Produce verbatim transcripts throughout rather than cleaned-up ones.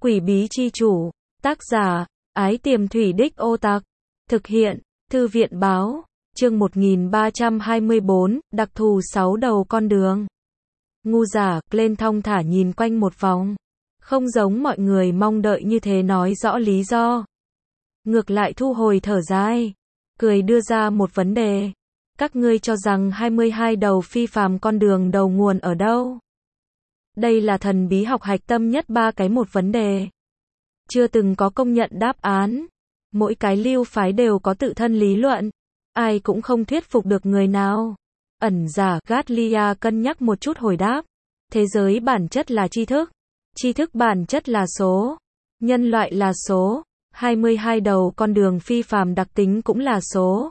Quỷ bí chi chủ. Tác giả, Ái Tiềm Thủy Đích Ô Tặc. Thực hiện, Thư viện báo. Chương một nghìn ba trăm hai mươi bốn, đặc thù sáu đầu con đường. Ngu giả, lên thong thả nhìn quanh một vòng. Không giống mọi người mong đợi như thế nói rõ lý do. Ngược lại thu hồi thở dài. Cười đưa ra một vấn đề. Các ngươi cho rằng hai mươi hai đầu phi phàm con đường đầu nguồn ở đâu? Đây là thần bí học hạch tâm nhất ba cái một vấn đề. Chưa từng có công nhận đáp án. Mỗi cái lưu phái đều có tự thân lý luận. Ai cũng không thuyết phục được người nào. Ẩn giả Gatlia cân nhắc một chút hồi đáp. Thế giới bản chất là tri thức. Tri thức bản chất là số. Nhân loại là số. hai mươi hai đầu con đường phi phàm đặc tính cũng là số.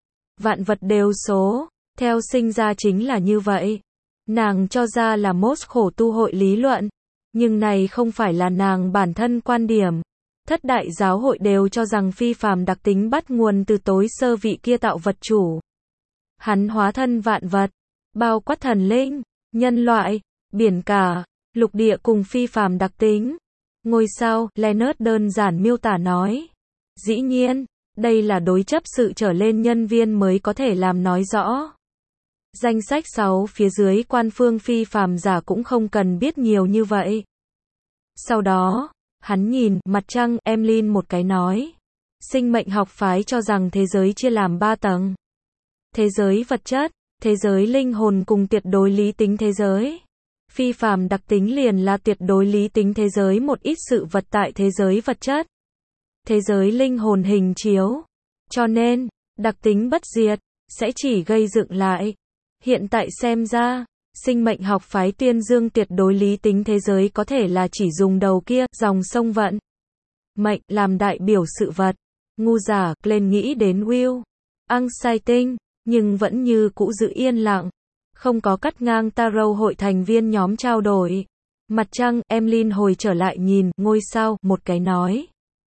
Vạn vật đều số. Theo sinh ra chính là như vậy. Nàng cho ra là mốt khổ tu hội lý luận. Nhưng này không phải là nàng bản thân quan điểm. Thất đại giáo hội đều cho rằng phi phàm đặc tính bắt nguồn từ tối sơ vị kia tạo vật chủ. Hắn hóa thân vạn vật, bao quát thần linh, nhân loại, biển cả, lục địa cùng phi phàm đặc tính. Ngôi sao, Leonard đơn giản miêu tả nói. Dĩ nhiên, đây là đối chấp sự trở lên nhân viên mới có thể làm nói rõ. Danh sách sáu phía dưới quan phương phi phàm giả cũng không cần biết nhiều như vậy. Sau đó, hắn nhìn mặt trăng Emlyn một cái nói. Sinh mệnh học phái cho rằng thế giới chia làm ba tầng. Thế giới vật chất, thế giới linh hồn cùng tuyệt đối lý tính thế giới. Phi phàm đặc tính liền là tuyệt đối lý tính thế giới một ít sự vật tại thế giới vật chất. Thế giới linh hồn hình chiếu. Cho nên, đặc tính bất diệt, sẽ chỉ gây dựng lại. Hiện tại xem ra, sinh mệnh học phái tuyên dương tuyệt đối lý tính thế giới có thể là chỉ dùng đầu kia, dòng sông vận. Mệnh, làm đại biểu sự vật. Ngu giả, lên nghĩ đến Will. Anxiety, nhưng vẫn như cũ giữ yên lặng. Không có cắt ngang Tarot hội thành viên nhóm trao đổi. Mặt trăng, Emlyn hồi trở lại nhìn, ngôi sao, một cái nói.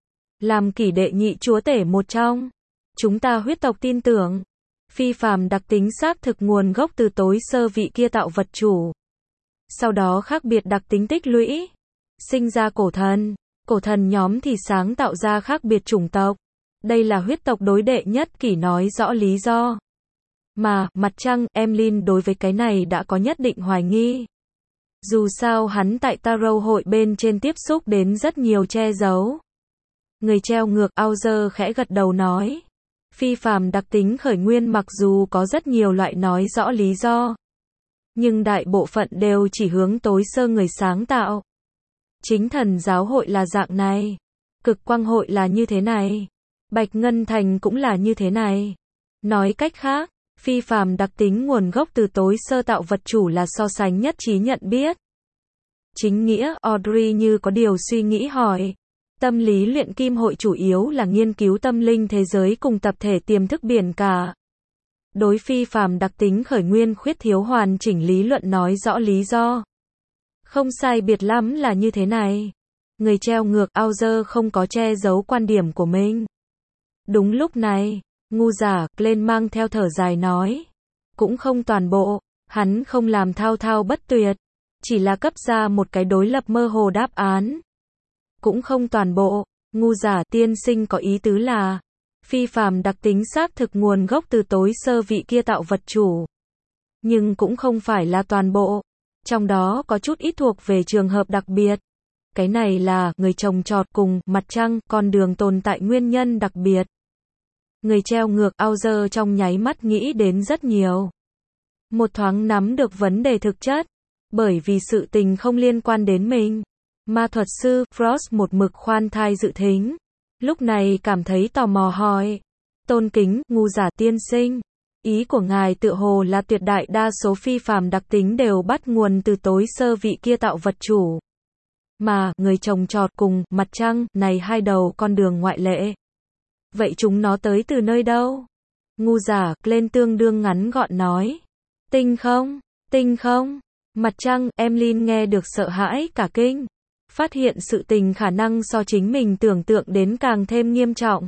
Làm kỷ đệ nhị chúa tể một trong. Chúng ta huyết tộc tin tưởng. Phi phàm đặc tính xác thực nguồn gốc từ tối sơ vị kia tạo vật chủ. Sau đó khác biệt đặc tính tích lũy. Sinh ra cổ thần. Cổ thần nhóm thì sáng tạo ra khác biệt chủng tộc. Đây là huyết tộc đối đệ nhất kỷ nói rõ lý do. Mà, mặt trăng, Emlyn đối với cái này đã có nhất định hoài nghi. Dù sao hắn tại Tarot hội bên trên tiếp xúc đến rất nhiều che giấu. Người treo ngược Auger khẽ gật đầu nói. Phi phàm đặc tính khởi nguyên mặc dù có rất nhiều loại nói rõ lý do. Nhưng đại bộ phận đều chỉ hướng tối sơ người sáng tạo. Chính thần giáo hội là dạng này. Cực quang hội là như thế này. Bạch Ngân Thành cũng là như thế này. Nói cách khác, phi phàm đặc tính nguồn gốc từ tối sơ tạo vật chủ là so sánh nhất trí nhận biết. Chính nghĩa, Audrey như có điều suy nghĩ hỏi. Tâm lý luyện kim hội chủ yếu là nghiên cứu tâm linh thế giới cùng tập thể tiềm thức biển cả. Đối phi phàm đặc tính khởi nguyên khuyết thiếu hoàn chỉnh lý luận nói rõ lý do. Không sai biệt lắm là như thế này. Người treo ngược Auger không có che giấu quan điểm của mình. Đúng lúc này, ngu giả, lên mang theo thở dài nói. Cũng không toàn bộ, hắn không làm thao thao bất tuyệt. Chỉ là cấp ra một cái đối lập mơ hồ đáp án. Cũng không toàn bộ, ngu giả tiên sinh có ý tứ là. Phi phàm đặc tính xác thực nguồn gốc từ tối sơ vị kia tạo vật chủ. Nhưng cũng không phải là toàn bộ. Trong đó có chút ít thuộc về trường hợp đặc biệt. Cái này là, người trồng trọt cùng, mặt trăng, con đường tồn tại nguyên nhân đặc biệt. Người treo ngược Auger trong nháy mắt nghĩ đến rất nhiều. Một thoáng nắm được vấn đề thực chất. Bởi vì sự tình không liên quan đến mình. Ma thuật sư, Frost một mực khoan thai dự thính. Lúc này cảm thấy tò mò hỏi. Tôn kính, ngu giả tiên sinh. Ý của ngài tựa hồ là tuyệt đại đa số phi phàm đặc tính đều bắt nguồn từ tối sơ vị kia tạo vật chủ. Mà, người trồng trọt cùng, mặt trăng, này hai đầu con đường ngoại lệ. Vậy chúng nó tới từ nơi đâu? Ngu giả, lên tương đương ngắn gọn nói. Tinh không? Tinh không? Mặt trăng, Emlyn nghe được sợ hãi cả kinh. Phát hiện sự tình khả năng so chính mình tưởng tượng đến càng thêm nghiêm trọng.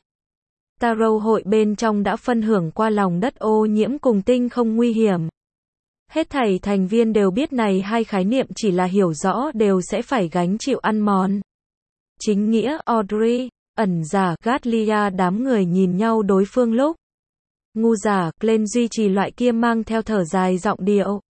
Tarot hội bên trong đã phân hưởng qua lòng đất ô nhiễm cùng tinh không nguy hiểm. Hết thảy thành viên đều biết này hai khái niệm chỉ là hiểu rõ đều sẽ phải gánh chịu ăn mòn. chính nghĩa Audrey, ẩn giả Gatlia. Đám người nhìn nhau đối phương lúc ngu giả Glenn duy trì loại kia mang theo thở dài giọng điệu.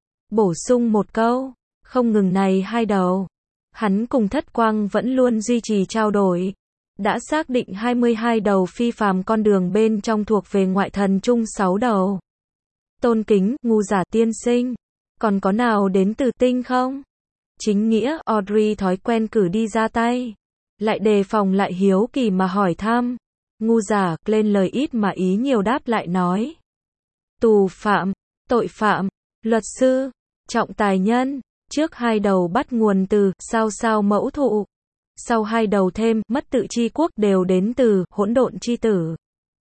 Bổ sung một câu, không ngừng này hai đầu. Hắn cùng Thất Quang vẫn luôn duy trì trao đổi. Đã xác định hai mươi hai đầu phi phàm con đường bên trong thuộc về ngoại thần chung sáu đầu. Tôn kính, ngu giả tiên sinh. Còn có nào đến từ tinh không? Chính nghĩa Audrey thói quen cử đi ra tay. Lại đề phòng lại hiếu kỳ mà hỏi thăm. Ngu giả lên lời ít mà ý nhiều đáp lại nói. Tù phạm, tội phạm, luật sư, trọng tài nhân. Trước hai đầu bắt nguồn từ sao sao mẫu thụ. Sau hai đầu thêm mất tự chi quốc đều đến từ hỗn độn chi tử.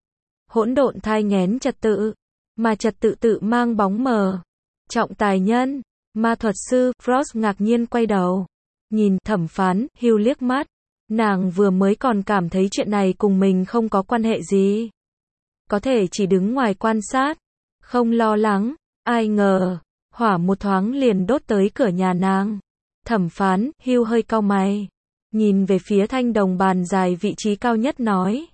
Hỗn độn thai nghén trật tự, mà trật tự tự mang bóng mờ. Trọng tài nhân, ma thuật sư, Frost ngạc nhiên quay đầu. Nhìn thẩm phán, Hugh liếc mắt. Nàng vừa mới còn cảm thấy chuyện này cùng mình không có quan hệ gì. Có thể chỉ đứng ngoài quan sát. Không lo lắng, ai ngờ. Hỏa một thoáng liền đốt tới cửa nhà nàng. Thẩm phán, Hugh hơi cau mày. Nhìn về phía thanh đồng bàn dài vị trí cao nhất nói.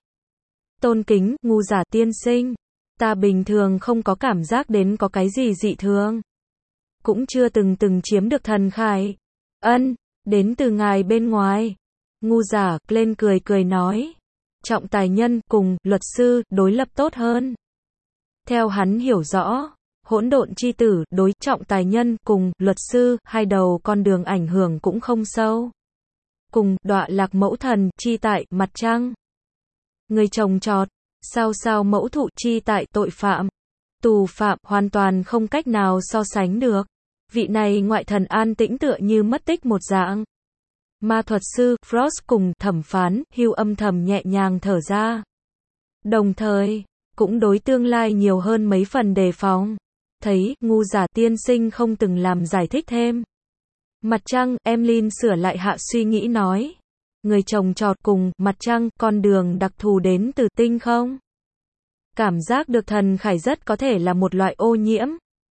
Tôn kính, ngu giả tiên sinh. Ta bình thường không có cảm giác đến có cái gì dị thường. Cũng chưa từng từng chiếm được thần khải. Ân, đến từ ngài bên ngoài. Ngu giả, lên cười cười nói. Trọng tài nhân, cùng, luật sư, đối lập tốt hơn. Theo hắn hiểu rõ, hỗn độn chi tử, đối, trọng tài nhân, cùng, luật sư, hai đầu con đường ảnh hưởng cũng không sâu. Cùng, đọa lạc mẫu thần, chi tại, mặt trăng. Người trồng trọt, sao sao mẫu thụ, chi tại, tội phạm. Tù phạm, hoàn toàn không cách nào so sánh được. Vị này ngoại thần an tĩnh tựa như mất tích một dạng. Ma thuật sư, Frost cùng thẩm phán, Hugh âm thầm nhẹ nhàng thở ra. Đồng thời, cũng đối tương lai nhiều hơn mấy phần đề phòng. Thấy, ngu giả tiên sinh không từng làm giải thích thêm. Mặt trăng, Emlyn sửa lại hạ suy nghĩ nói. Người trồng trọt cùng, mặt trăng, con đường đặc thù đến từ tinh không? Cảm giác được thần khải rất có thể là một loại ô nhiễm.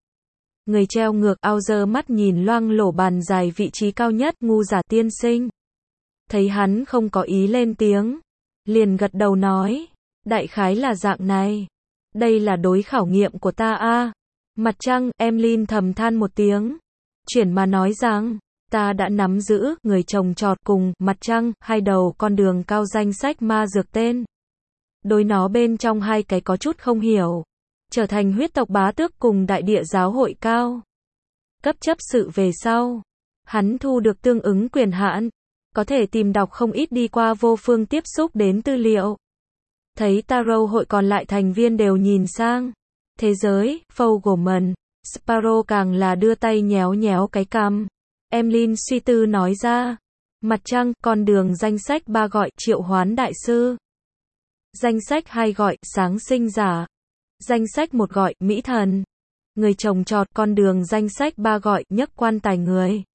Người treo ngược ao giơ mắt nhìn loang lổ bàn dài vị trí cao nhất, ngu giả tiên sinh. Thấy hắn không có ý lên tiếng. Liền gật đầu nói. Đại khái là dạng này. Đây là đối khảo nghiệm của ta a. À. Mặt trăng, Emlyn thầm than một tiếng. Chuyển mà nói rằng, ta đã nắm giữ, người trồng trọt cùng, mặt trăng, hai đầu con đường cao danh sách ma dược tên. Đối nó bên trong hai cái có chút không hiểu. Trở thành huyết tộc bá tước cùng đại địa giáo hội cao cấp chấp sự về sau. Hắn thu được tương ứng quyền hạn. Có thể tìm đọc không ít đi qua vô phương tiếp xúc đến tư liệu. Thấy Tarot hội còn lại thành viên đều nhìn sang. Thế giới, Fogelman, Sparrow càng là đưa tay nhéo nhéo cái cằm. Emlyn suy tư nói ra. Mặt trăng, con đường danh sách ba gọi, triệu hoán đại sư. Danh sách hai gọi, sáng sinh giả. Danh sách một gọi, mỹ thần. Người trồng trọt, con đường danh sách ba gọi, nhất quan tài người.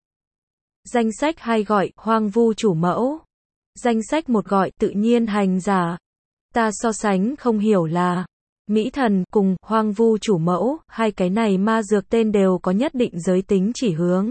Danh sách hai gọi, hoang vu chủ mẫu. Danh sách một gọi, tự nhiên hành giả. Ta so sánh không hiểu là mỹ thần cùng hoang vu chủ mẫu, hai cái này ma dược tên đều có nhất định giới tính chỉ hướng.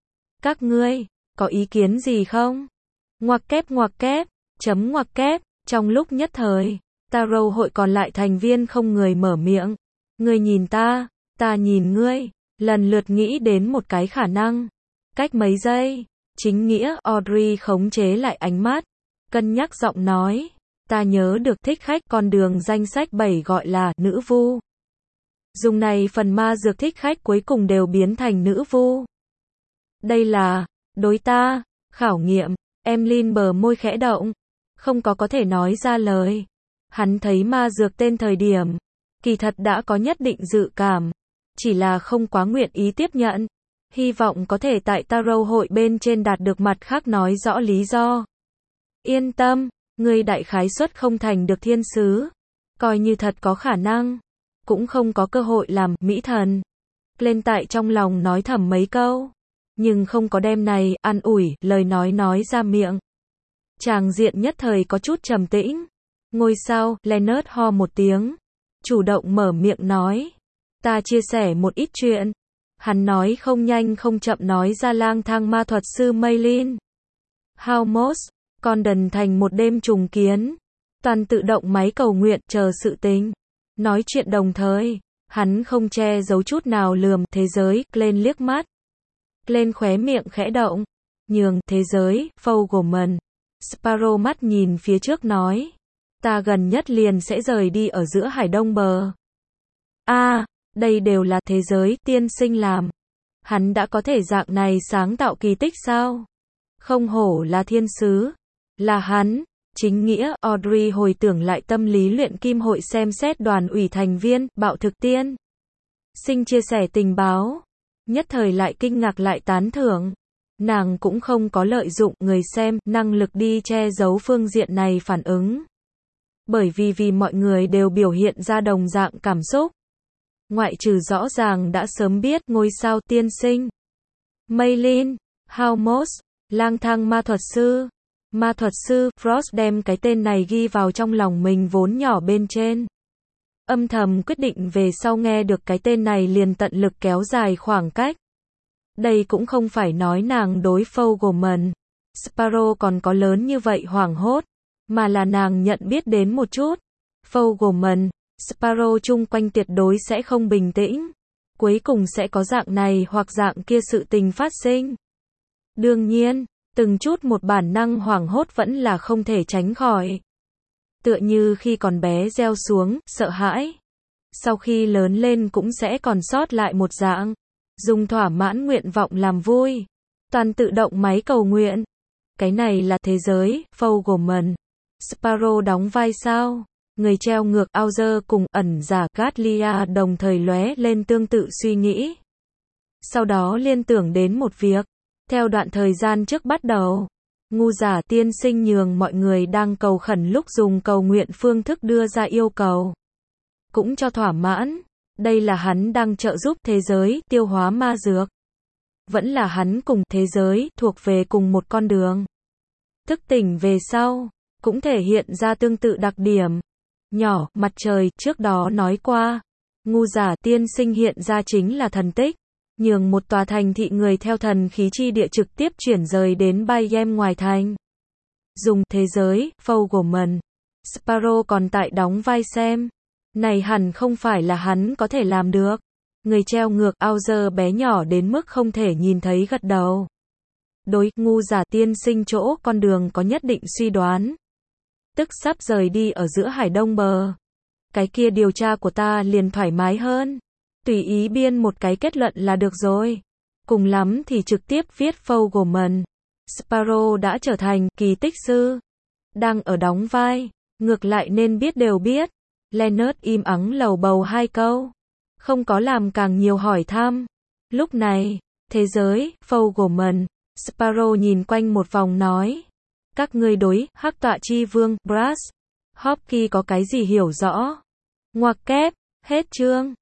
Các ngươi, có ý kiến gì không? Ngoặc kép ngoặc kép, chấm ngoặc kép, trong lúc nhất thời, Tarot hội còn lại thành viên không người mở miệng. Ngươi nhìn ta, ta nhìn ngươi, lần lượt nghĩ đến một cái khả năng. Cách mấy giây, chính nghĩa Audrey khống chế lại ánh mắt, cân nhắc giọng nói. Ta nhớ được thích khách con đường danh sách bảy gọi là nữ vu. Dùng này phần ma dược thích khách cuối cùng đều biến thành nữ vu. Đây là, đối ta, khảo nghiệm. Emlyn bờ môi khẽ động, không có có thể nói ra lời. Hắn thấy ma dược tên thời điểm, kỳ thật đã có nhất định dự cảm, chỉ là không quá nguyện ý tiếp nhận. Hy vọng có thể tại Tarot hội bên trên đạt được mặt khác nói rõ lý do. Yên tâm, ngươi đại khái suất không thành được thiên sứ. Coi như thật có khả năng, cũng không có cơ hội làm mỹ thần. Lên tại trong lòng nói thầm mấy câu, nhưng không có đem này an ủi lời nói nói ra miệng. Tràng diện nhất thời có chút trầm tĩnh. Ngôi sao, Leonard ho một tiếng, chủ động mở miệng nói. Ta chia sẻ một ít chuyện. Hắn nói không nhanh không chậm nói ra lang thang ma thuật sư Maylin Haumos, Còn đần thành một đêm trùng kiến. Toàn tự động máy cầu nguyện, chờ sự tình. Nói chuyện đồng thời, hắn không che giấu chút nào lườm thế giới, lên liếc mắt. Lên khóe miệng khẽ động. Nhường, thế giới, Fogelman. Sparrow mắt nhìn phía trước nói. Ta gần nhất liền sẽ rời đi ở giữa Hải Đông bờ. A, à, đây đều là thế giới, tiên sinh làm. Hắn đã có thể dạng này sáng tạo kỳ tích sao? Không hổ là thiên sứ. Là hắn. Chính nghĩa, Audrey hồi tưởng lại tâm lý luyện kim hội xem xét đoàn ủy thành viên, bạo thực tiên. Sinh chia sẻ tình báo. Nhất thời lại kinh ngạc lại tán thưởng. Nàng cũng không có lợi dụng người xem, năng lực đi che giấu phương diện này phản ứng. Bởi vì vì mọi người đều biểu hiện ra đồng dạng cảm xúc. Ngoại trừ rõ ràng đã sớm biết ngôi sao tiên sinh. Maylin, Haumos, lang thang ma thuật sư. Ma thuật sư, Frost đem cái tên này ghi vào trong lòng mình vốn nhỏ bên trên. Âm thầm quyết định về sau nghe được cái tên này liền tận lực kéo dài khoảng cách. Đây cũng không phải nói nàng đối Fogelman, Sparrow còn có lớn như vậy hoảng hốt, mà là nàng nhận biết đến một chút. Fogelman, Sparrow chung quanh tuyệt đối sẽ không bình tĩnh. Cuối cùng sẽ có dạng này hoặc dạng kia sự tình phát sinh. Đương nhiên, từng chút một bản năng hoảng hốt vẫn là không thể tránh khỏi. Tựa như khi còn bé gieo xuống, sợ hãi. Sau khi lớn lên cũng sẽ còn sót lại một dạng. Dùng thỏa mãn nguyện vọng làm vui. Toàn tự động máy cầu nguyện. Cái này là thế giới, Fogelman. Sparrow đóng vai sao? Người treo ngược Auger cùng ẩn giả Gatlia đồng thời lóe lên tương tự suy nghĩ. Sau đó liên tưởng đến một việc. Theo đoạn thời gian trước bắt đầu, ngu giả tiên sinh nhường mọi người đang cầu khẩn lúc dùng cầu nguyện phương thức đưa ra yêu cầu. Cũng cho thỏa mãn. Đây là hắn đang trợ giúp thế giới tiêu hóa ma dược. Vẫn là hắn cùng thế giới thuộc về cùng một con đường. Thức tỉnh về sau, cũng thể hiện ra tương tự đặc điểm. Nhỏ, mặt trời, trước đó nói qua. Ngu giả tiên sinh hiện ra chính là thần tích. Nhường một tòa thành thị người theo thần khí chi địa trực tiếp chuyển rời đến Bayem ngoài thành. Dùng thế giới, Fogelman. Sparrow còn tại đóng vai xem. Này hẳn không phải là hắn có thể làm được. Người treo ngược Auger bé nhỏ đến mức không thể nhìn thấy gật đầu. Đối ngu giả tiên sinh chỗ con đường có nhất định suy đoán. Tức sắp rời đi ở giữa Hải Đông bờ. Cái kia điều tra của ta liền thoải mái hơn. Tùy ý biên một cái kết luận là được rồi. Cùng lắm thì trực tiếp viết Fogelman. Sparrow đã trở thành kỳ tích sư. Đang ở đóng vai. Ngược lại nên biết đều biết. Leonard im ắng lầu bầu hai câu. Không có làm càng nhiều hỏi thăm. Lúc này, thế giới, Fogelman. Sparrow nhìn quanh một vòng nói. Các ngươi đối, hắc tọa chi vương, Brass. Hopkins có cái gì hiểu rõ? Ngoặc kép, hết chương.